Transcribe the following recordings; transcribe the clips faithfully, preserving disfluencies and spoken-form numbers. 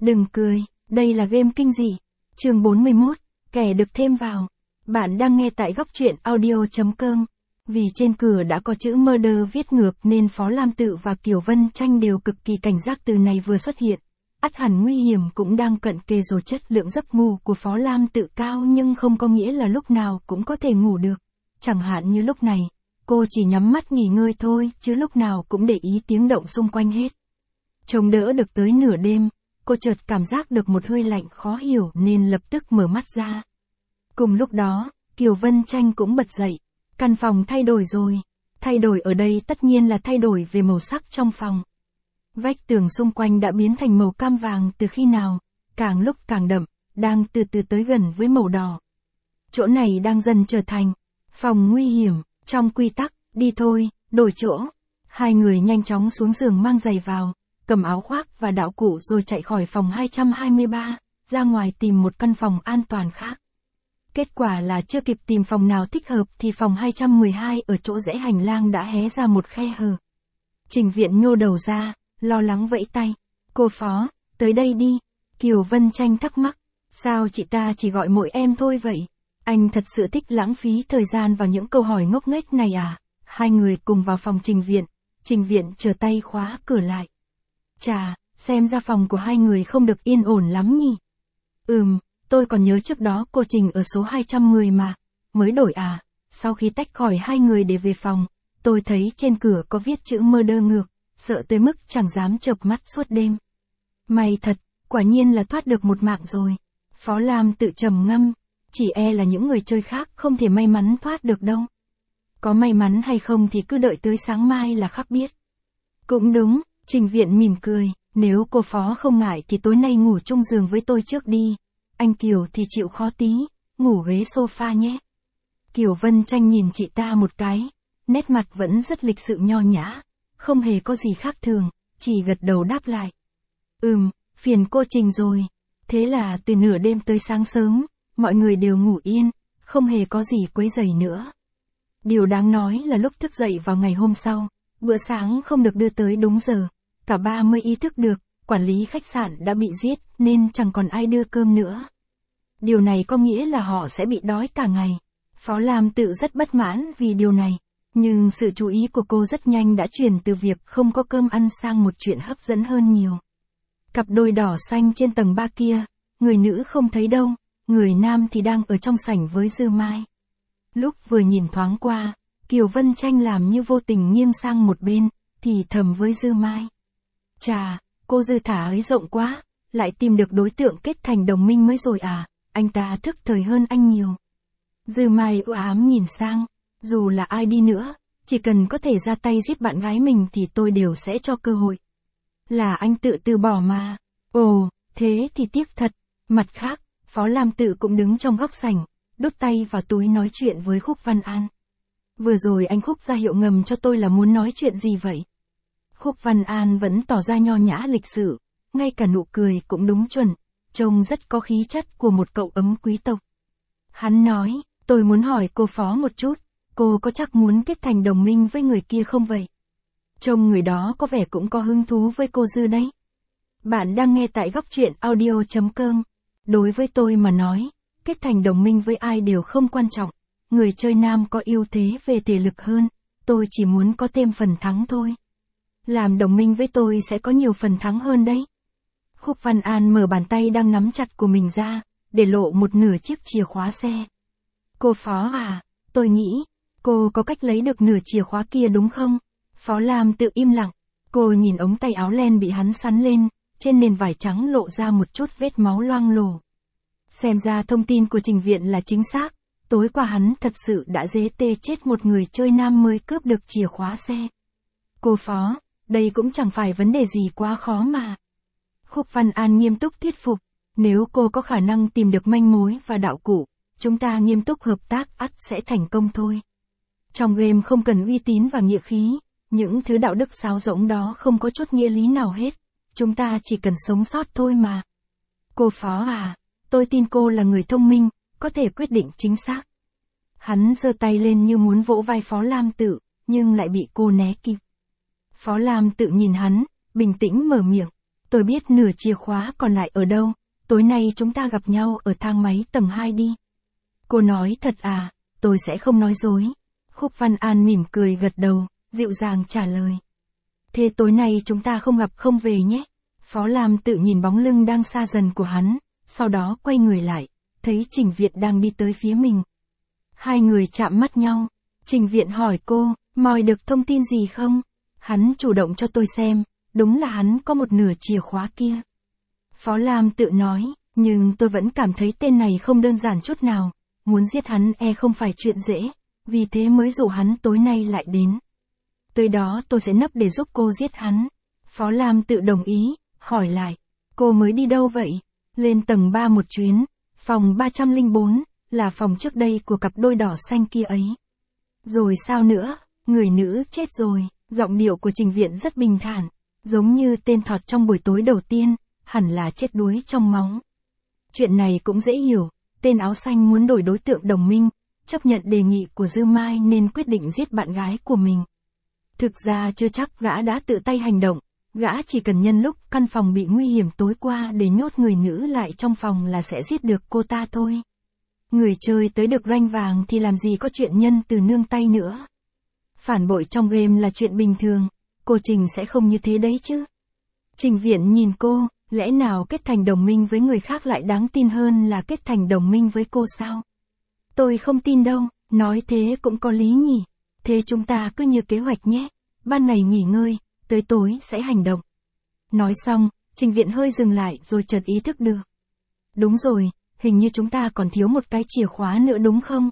Đừng cười, đây là game kinh dị. Chương bốn mươi mốt, kẻ được thêm vào. Bạn đang nghe tại góc truyện audio chấm com. Vì trên cửa đã có chữ murder viết ngược nên Phó Lam Tự và Kiều Vân Tranh đều cực kỳ cảnh giác từ này vừa xuất hiện. Ắt hẳn nguy hiểm cũng đang cận kề rồi. Chất lượng giấc ngủ của Phó Lam Tự cao nhưng không có nghĩa là lúc nào cũng có thể ngủ được. Chẳng hạn như lúc này, cô chỉ nhắm mắt nghỉ ngơi thôi chứ lúc nào cũng để ý tiếng động xung quanh hết. Chống đỡ được tới nửa đêm, cô chợt cảm giác được một hơi lạnh khó hiểu nên lập tức mở mắt ra. Cùng lúc đó, Kiều Vân Tranh cũng bật dậy. Căn phòng thay đổi rồi. Thay đổi ở đây tất nhiên là thay đổi về màu sắc trong phòng. Vách tường xung quanh đã biến thành màu cam vàng từ khi nào, càng lúc càng đậm, đang từ từ tới gần với màu đỏ. Chỗ này đang dần trở thành phòng nguy hiểm. Trong quy tắc, đi thôi, đổi chỗ. Hai người nhanh chóng xuống giường mang giày vào, cầm áo khoác và đạo cụ rồi chạy khỏi phòng hai trăm hai mươi ba, ra ngoài tìm một căn phòng an toàn khác. Kết quả là chưa kịp tìm phòng nào thích hợp thì phòng hai trăm mười hai ở chỗ rẽ hành lang đã hé ra một khe hở. Trình Viện nhô đầu ra, lo lắng vẫy tay. Cô Phó, tới đây đi. Kiều Vân Tranh thắc mắc. Sao chị ta chỉ gọi mỗi em thôi vậy? Anh thật sự thích lãng phí thời gian vào những câu hỏi ngốc nghếch này à? Hai người cùng vào phòng Trình Viện. Trình Viện trở tay khóa cửa lại. Chà, xem ra phòng của hai người không được yên ổn lắm nhỉ? Ừm, tôi còn nhớ trước đó cô Trình ở số hai trăm mười mà. Mới đổi à? Sau khi tách khỏi hai người để về phòng, tôi thấy trên cửa có viết chữ murder ngược, sợ tới mức chẳng dám chợp mắt suốt đêm. May thật, quả nhiên là thoát được một mạng rồi. Phó Lam Tự trầm ngâm, chỉ e là những người chơi khác không thể may mắn thoát được đâu. Có may mắn hay không thì cứ đợi tới sáng mai là khắc biết. Cũng đúng, Trình Viện mỉm cười, nếu cô Phó không ngại thì tối nay ngủ chung giường với tôi trước đi. Anh Kiều thì chịu khó tí, ngủ ghế sofa nhé. Kiều Vân Tranh nhìn chị ta một cái, nét mặt vẫn rất lịch sự nho nhã, không hề có gì khác thường, chỉ gật đầu đáp lại. Ừm, phiền cô Trình rồi. Thế là từ nửa đêm tới sáng sớm, mọi người đều ngủ yên, không hề có gì quấy rầy nữa. Điều đáng nói là lúc thức dậy vào ngày hôm sau, bữa sáng không được đưa tới đúng giờ, cả ba mới ý thức được, quản lý khách sạn đã bị giết nên chẳng còn ai đưa cơm nữa. Điều này có nghĩa là họ sẽ bị đói cả ngày. Phó Lam Tự rất bất mãn vì điều này, nhưng sự chú ý của cô rất nhanh đã chuyển từ việc không có cơm ăn sang một chuyện hấp dẫn hơn nhiều. Cặp đôi đỏ xanh trên tầng ba kia, người nữ không thấy đâu, người nam thì đang ở trong sảnh với Dư Mai. Lúc vừa nhìn thoáng qua, Kiều Vân Tranh làm như vô tình nghiêng sang một bên, thì thầm với Dư Mai. Chà, cô Dư thả ấy rộng quá, lại tìm được đối tượng kết thành đồng minh mới rồi à, anh ta thức thời hơn anh nhiều. Dư Mai u ám nhìn sang, dù là ai đi nữa, chỉ cần có thể ra tay giết bạn gái mình thì tôi đều sẽ cho cơ hội. Là anh tự từ bỏ mà. Ồ, thế thì tiếc thật. Mặt khác, Phó Lam Tự cũng đứng trong góc sảnh, đút tay vào túi nói chuyện với Khúc Văn An. Vừa rồi anh Khúc ra hiệu ngầm cho tôi là muốn nói chuyện gì vậy? Khúc Văn An vẫn tỏ ra nho nhã lịch sự, ngay cả nụ cười cũng đúng chuẩn, trông rất có khí chất của một cậu ấm quý tộc. Hắn nói, tôi muốn hỏi cô Phó một chút, cô có chắc muốn kết thành đồng minh với người kia không vậy? Trông người đó có vẻ cũng có hứng thú với cô Dư đấy. Bạn đang nghe tại góc truyện audio chấm com. Đối với tôi mà nói, kết thành đồng minh với ai đều không quan trọng. Người chơi nam có ưu thế về thể lực hơn, tôi chỉ muốn có thêm phần thắng thôi. Làm đồng minh với tôi sẽ có nhiều phần thắng hơn đấy. Khúc Văn An mở bàn tay đang nắm chặt của mình ra, để lộ một nửa chiếc chìa khóa xe. Cô Phó à, tôi nghĩ, cô có cách lấy được nửa chìa khóa kia đúng không? Phó Lam Tự im lặng, cô nhìn ống tay áo len bị hắn sắn lên, trên nền vải trắng lộ ra một chút vết máu loang lổ. Xem ra thông tin của Trình Viện là chính xác, tối qua hắn thật sự đã dế tê chết một người chơi nam mới cướp được chìa khóa xe. Cô Phó, đây cũng chẳng phải vấn đề gì quá khó mà. Khúc Văn An nghiêm túc thuyết phục, nếu cô có khả năng tìm được manh mối và đạo cụ, chúng ta nghiêm túc hợp tác ắt sẽ thành công thôi. Trong game không cần uy tín và nghĩa khí, những thứ đạo đức sáo rỗng đó không có chút nghĩa lý nào hết, chúng ta chỉ cần sống sót thôi mà. Cô Phó à, tôi tin cô là người thông minh, có thể quyết định chính xác. Hắn giơ tay lên như muốn vỗ vai Phó Lam Tự, nhưng lại bị cô né kịp. Phó Lam Tự nhìn hắn, bình tĩnh mở miệng, tôi biết nửa chìa khóa còn lại ở đâu, tối nay chúng ta gặp nhau ở thang máy tầng hai đi. Cô nói thật à, tôi sẽ không nói dối. Khúc Văn An mỉm cười gật đầu, dịu dàng trả lời. Thế tối nay chúng ta không gặp không về nhé. Phó Lam Tự nhìn bóng lưng đang xa dần của hắn, sau đó quay người lại, thấy Trình Viện đang đi tới phía mình. Hai người chạm mắt nhau, Trình Viện hỏi cô, moi được thông tin gì không? Hắn chủ động cho tôi xem, đúng là hắn có một nửa chìa khóa kia. Phó Lam Tự nói, nhưng tôi vẫn cảm thấy tên này không đơn giản chút nào, muốn giết hắn e không phải chuyện dễ, vì thế mới rủ hắn tối nay lại đến. Tới đó tôi sẽ nấp để giúp cô giết hắn. Phó Lam Tự đồng ý, hỏi lại, cô mới đi đâu vậy? Lên tầng ba một chuyến, phòng ba không bốn, là phòng trước đây của cặp đôi đỏ xanh kia ấy. Rồi sao nữa, người nữ chết rồi, giọng điệu của Trình Viện rất bình thản, giống như tên thọt trong buổi tối đầu tiên, hẳn là chết đuối trong máu. Chuyện này cũng dễ hiểu, tên áo xanh muốn đổi đối tượng đồng minh, chấp nhận đề nghị của Dư Mai nên quyết định giết bạn gái của mình. Thực ra chưa chắc gã đã tự tay hành động, gã chỉ cần nhân lúc căn phòng bị nguy hiểm tối qua để nhốt người nữ lại trong phòng là sẽ giết được cô ta thôi. Người chơi tới được rank vàng thì làm gì có chuyện nhân từ nương tay nữa. Phản bội trong game là chuyện bình thường, cô Trình sẽ không như thế đấy chứ. Trình Viện nhìn cô, lẽ nào kết thành đồng minh với người khác lại đáng tin hơn là kết thành đồng minh với cô sao? Tôi không tin đâu, nói thế cũng có lý nhỉ. Thế chúng ta cứ như kế hoạch nhé, ban ngày nghỉ ngơi, tới tối sẽ hành động. Nói xong, Trình Viện hơi dừng lại rồi chợt ý thức được. Đúng rồi, hình như chúng ta còn thiếu một cái chìa khóa nữa đúng không?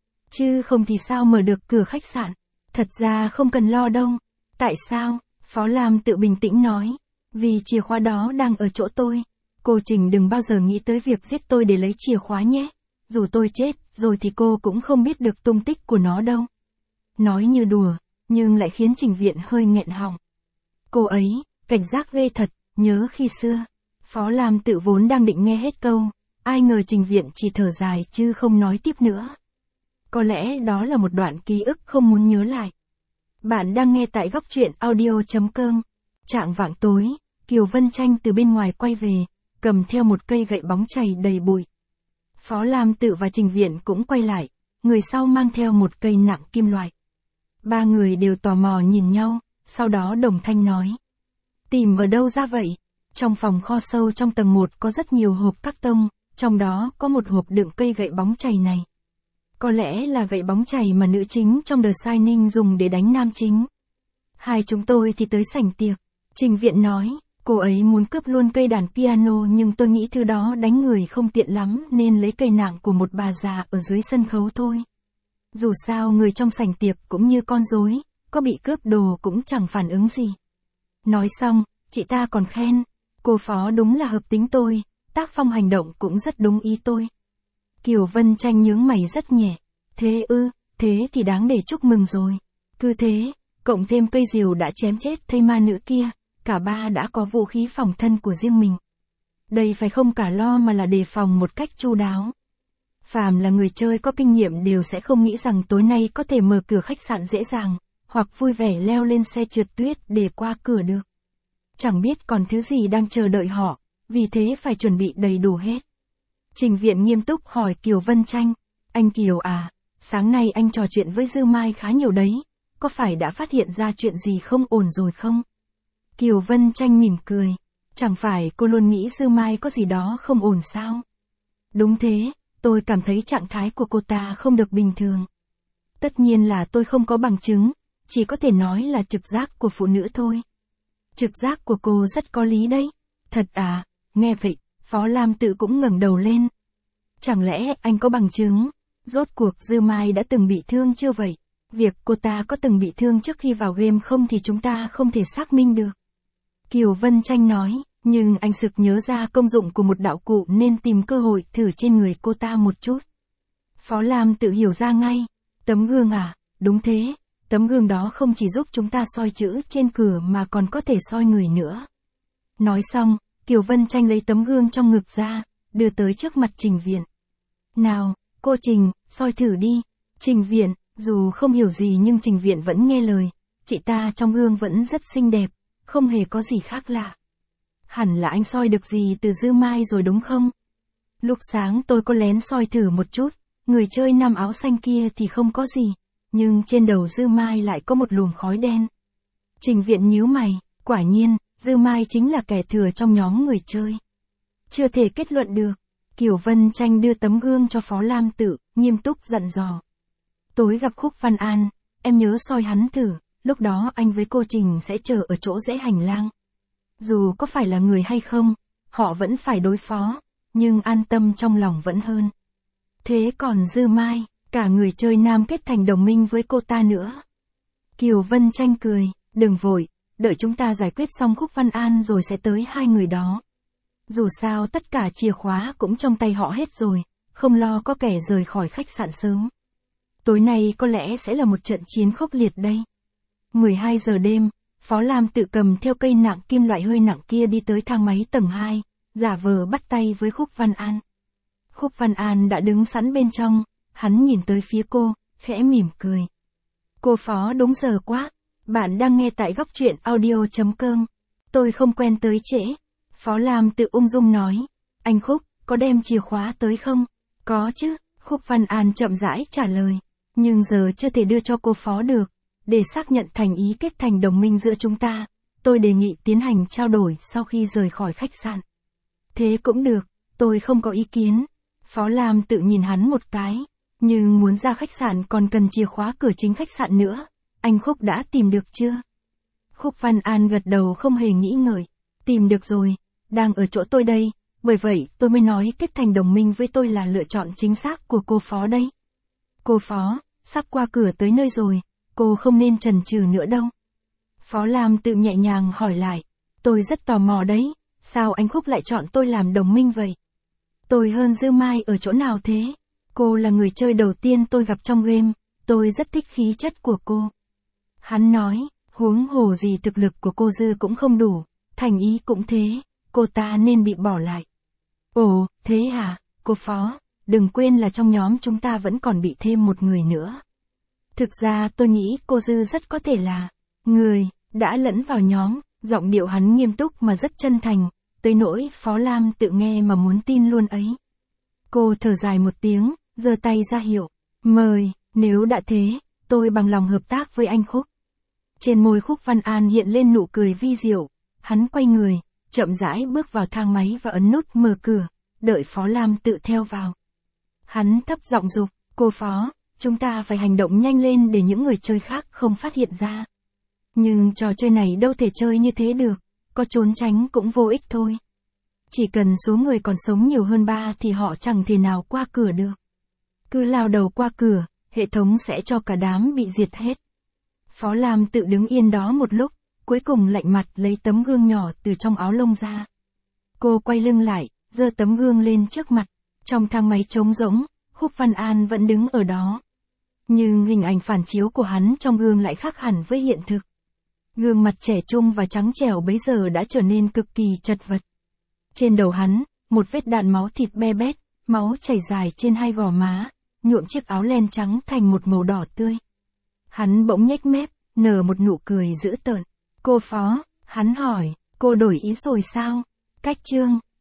Chứ không thì sao mở được cửa khách sạn? Thật ra không cần lo đâu. Tại sao? Phó Lam Tự bình tĩnh nói. Vì chìa khóa đó đang ở chỗ tôi. Cô Trình đừng bao giờ nghĩ tới việc giết tôi để lấy chìa khóa nhé. Dù tôi chết rồi thì cô cũng không biết được tung tích của nó đâu. Nói như đùa, nhưng lại khiến Trình Viện hơi nghẹn họng. Cô ấy, cảnh giác ghê thật, nhớ khi xưa. Phó Lam Tự vốn đang định nghe hết câu, ai ngờ Trình Viện chỉ thở dài chứ không nói tiếp nữa. Có lẽ đó là một đoạn ký ức không muốn nhớ lại. Bạn đang nghe tại góc truyện audio chấm com. Chạng vạng tối, Kiều Vân Tranh từ bên ngoài quay về, cầm theo một cây gậy bóng chày đầy bụi. Phó Lam Tự và Trình Viện cũng quay lại, người sau mang theo một cây nặng kim loại. Ba người đều tò mò nhìn nhau, sau đó đồng thanh nói. Tìm ở đâu ra vậy? Trong phòng kho sâu trong tầng một có rất nhiều hộp các tông, trong đó có một hộp đựng cây gậy bóng chày này. Có lẽ là gậy bóng chày mà nữ chính trong The Shining dùng để đánh nam chính. Hai chúng tôi thì tới sảnh tiệc. Trình Viện nói, cô ấy muốn cướp luôn cây đàn piano nhưng tôi nghĩ thứ đó đánh người không tiện lắm nên lấy cây nặng của một bà già ở dưới sân khấu thôi. Dù sao người trong sảnh tiệc cũng như con rối, có bị cướp đồ cũng chẳng phản ứng gì. Nói xong, chị ta còn khen, cô Phó đúng là hợp tính tôi, tác phong hành động cũng rất đúng ý tôi. Kiều Vân Tranh nhướng mày rất nhẹ, thế ư, thế thì đáng để chúc mừng rồi. Cứ thế, cộng thêm cây rìu đã chém chết thây ma nữ kia, cả ba đã có vũ khí phòng thân của riêng mình. Đây phải không cả lo mà là đề phòng một cách chu đáo. Phàm là người chơi có kinh nghiệm đều sẽ không nghĩ rằng tối nay có thể mở cửa khách sạn dễ dàng, hoặc vui vẻ leo lên xe trượt tuyết để qua cửa được. Chẳng biết còn thứ gì đang chờ đợi họ, vì thế phải chuẩn bị đầy đủ hết. Trình Viện nghiêm túc hỏi Kiều Vân Tranh, anh Kiều à, sáng nay anh trò chuyện với Dư Mai khá nhiều đấy, có phải đã phát hiện ra chuyện gì không ổn rồi không? Kiều Vân Tranh mỉm cười, chẳng phải cô luôn nghĩ Dư Mai có gì đó không ổn sao? Đúng thế, tôi cảm thấy trạng thái của cô ta không được bình thường. Tất nhiên là tôi không có bằng chứng, chỉ có thể nói là trực giác của phụ nữ thôi. Trực giác của cô rất có lý đấy. Thật à, nghe vậy, Phó Lam Tự cũng ngẩng đầu lên. Chẳng lẽ anh có bằng chứng? Rốt cuộc Dư Mai đã từng bị thương chưa vậy? Việc cô ta có từng bị thương trước khi vào game không thì chúng ta không thể xác minh được. Kiều Vân Tranh nói, nhưng anh sực nhớ ra công dụng của một đạo cụ nên tìm cơ hội thử trên người cô ta một chút. Phó Lam Tự hiểu ra ngay. Tấm gương à, đúng thế, tấm gương đó không chỉ giúp chúng ta soi chữ trên cửa mà còn có thể soi người nữa. Nói xong, Kiều Vân Tranh lấy tấm gương trong ngực ra, đưa tới trước mặt Trình Viện. Nào, cô Trình, soi thử đi. Trình Viện, dù không hiểu gì nhưng Trình Viện vẫn nghe lời, chị ta trong gương vẫn rất xinh đẹp, không hề có gì khác lạ. Hẳn là anh soi được gì từ Dư Mai rồi đúng không? Lúc sáng tôi có lén soi thử một chút, người chơi nam áo xanh kia thì không có gì, nhưng trên đầu Dư Mai lại có một luồng khói đen. Trình Viện nhíu mày, quả nhiên, Dư Mai chính là kẻ thừa trong nhóm người chơi. Chưa thể kết luận được. Kiều Vân Tranh đưa tấm gương cho Phó Lam Tự, nghiêm túc dặn dò. Tối gặp Khúc Văn An, em nhớ soi hắn thử, lúc đó anh với cô Trình sẽ chờ ở chỗ rẽ hành lang. Dù có phải là người hay không, họ vẫn phải đối phó, nhưng an tâm trong lòng vẫn hơn. Thế còn Dư Mai, cả người chơi nam kết thành đồng minh với cô ta nữa. Kiều Vân Tranh cười, đừng vội, đợi chúng ta giải quyết xong Khúc Văn An rồi sẽ tới hai người đó. Dù sao tất cả chìa khóa cũng trong tay họ hết rồi, không lo có kẻ rời khỏi khách sạn sớm. Tối nay có lẽ sẽ là một trận chiến khốc liệt đây. mười hai giờ đêm, Phó Lam Tự cầm theo cây nặng kim loại hơi nặng kia đi tới thang máy tầng hai, giả vờ bắt tay với Khúc Văn An. Khúc Văn An đã đứng sẵn bên trong, hắn nhìn tới phía cô, khẽ mỉm cười. Cô Phó đúng giờ quá, bạn đang nghe tại góc truyện audio chấm com. Tôi không quen tới trễ. Phó Lam Tự ung dung nói, anh Khúc, có đem chìa khóa tới không? Có chứ, Khúc Văn An chậm rãi trả lời, nhưng giờ chưa thể đưa cho cô Phó được. Để xác nhận thành ý kết thành đồng minh giữa chúng ta, tôi đề nghị tiến hành trao đổi sau khi rời khỏi khách sạn. Thế cũng được, tôi không có ý kiến. Phó Lam Tự nhìn hắn một cái, nhưng muốn ra khách sạn còn cần chìa khóa cửa chính khách sạn nữa. Anh Khúc đã tìm được chưa? Khúc Văn An gật đầu không hề nghĩ ngợi. Tìm được rồi, đang ở chỗ tôi đây, bởi vậy tôi mới nói kết thành đồng minh với tôi là lựa chọn chính xác của cô Phó đây. Cô Phó, sắp qua cửa tới nơi rồi, cô không nên chần chừ nữa đâu. Phó Lam Tự nhẹ nhàng hỏi lại, tôi rất tò mò đấy, sao anh Khúc lại chọn tôi làm đồng minh vậy? Tôi hơn Dư Mai ở chỗ nào thế? Cô là người chơi đầu tiên tôi gặp trong game, tôi rất thích khí chất của cô. Hắn nói, huống hồ gì thực lực của cô Dư cũng không đủ, thành ý cũng thế, cô ta nên bị bỏ lại. Ồ, thế hả, cô Phó, đừng quên là trong nhóm chúng ta vẫn còn bị thêm một người nữa. Thực ra tôi nghĩ cô Dư rất có thể là người đã lẫn vào nhóm, giọng điệu hắn nghiêm túc mà rất chân thành, tới nỗi Phó Lam Tự nghe mà muốn tin luôn ấy. Cô thở dài một tiếng, giơ tay ra hiệu, mời, nếu đã thế, tôi bằng lòng hợp tác với anh Khúc. Trên môi Khúc Văn An hiện lên nụ cười vi diệu, hắn quay người, chậm rãi bước vào thang máy và ấn nút mở cửa, đợi Phó Lam Tự theo vào. Hắn thấp giọng dục, cô Phó, chúng ta phải hành động nhanh lên để những người chơi khác không phát hiện ra. Nhưng trò chơi này đâu thể chơi như thế được, có trốn tránh cũng vô ích thôi. Chỉ cần số người còn sống nhiều hơn ba thì họ chẳng thể nào qua cửa được. Cứ lao đầu qua cửa, hệ thống sẽ cho cả đám bị diệt hết. Phó Lam Tự đứng yên đó một lúc, cuối cùng lạnh mặt lấy tấm gương nhỏ từ trong áo lông ra. Cô quay lưng lại, giơ tấm gương lên trước mặt, trong thang máy trống rỗng, Khúc Văn An vẫn đứng ở đó. Nhưng hình ảnh phản chiếu của hắn trong gương lại khác hẳn với hiện thực. Gương mặt trẻ trung và trắng trẻo bấy giờ đã trở nên cực kỳ chật vật. Trên đầu hắn, một vết đạn máu thịt be bét, máu chảy dài trên hai gò má, nhuộm chiếc áo len trắng thành một màu đỏ tươi. Hắn bỗng nhếch mép, nở một nụ cười dữ tợn. Cô Phó, hắn hỏi, cô đổi ý rồi sao? Cách chương